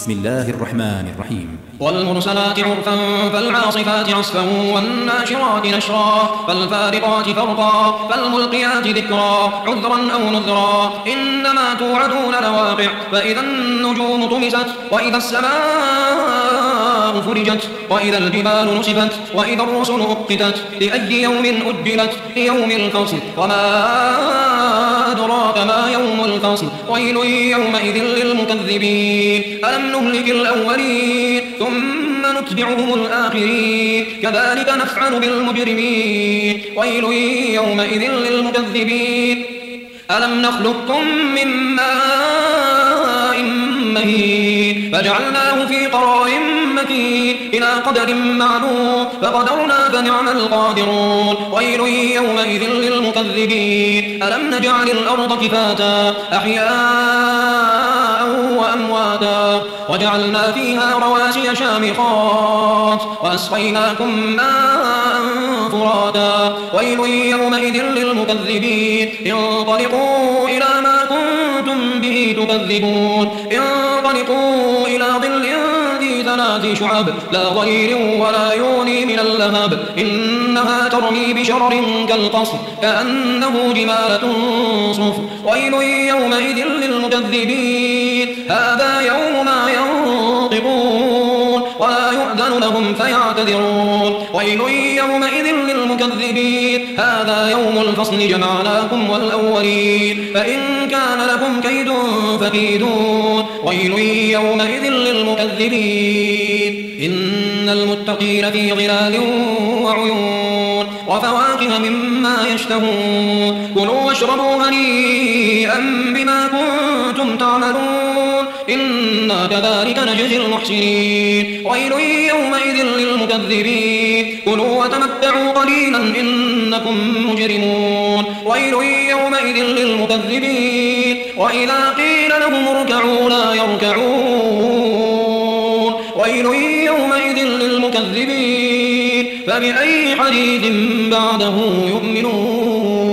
بسم الله الرحمن الرحيم. والمرسلات عرفا فالعاصفات عصفا والناشرات نشرا فالفارقات فرقا فالملقيات ذكرا عذرا أو نذرا إنما توعدون لواقع فإذا النجوم طمست وإذا السماء فرجت وإذا الجبال نصفت وإذا الرسل أقتت لأي يوم أجلت ليوم الفصل وما أدراك ما يوم الفصل ويل يومئذ للمكذبين ألم نهلك الأولين ثم نتبعهم الآخرين كذلك نفعل بالمجرمين ويل يومئذ للمكذبين ألم نخلقكم من ماء مهين فجعلناه في قرار مكين إلى قدر معلوم فقدرنا فنعم القادرون ويل يومئذ للمكذبين ألم نجعل الأرض كفاتا أحياء وأمواتا وجعلنا فيها رواسي شامخات وأسقيناكم ماء فراتا ويل يومئذ للمكذبين انطلقوا إلى ما كنتم به تكذبون انطلقوا إلى ظل ذي ثلاث شعب لا ضرير ولا يغني من اللهب إنها ترمي بشرر كالقصر كأنه جمالة صفر ويل يومئذ للمكذبين هذا يوم ما ينطقون ولا يؤذن لهم فيعتذرون ويل يومئذ للمكذبين هذا يوم الفصل جمعناكم والأولين فإن كان لكم كيد فكيدون ويل يومئذ للمكذبين إن المتقين في ظلال وعيون وفواكه مما يشتهون كلوا واشربوا هنيئا بما كنتم تعملون إنا كذلك نجزي المحسنين ويل يومئذ للمكذبين كلوا وتمتعوا قليلا إنكم مجرمون ويل يومئذ للمكذبين وإذا قيل لهم اركعوا لا يركعون ويل يومئذ للمكذبين فبأي حديث بعده يؤمنون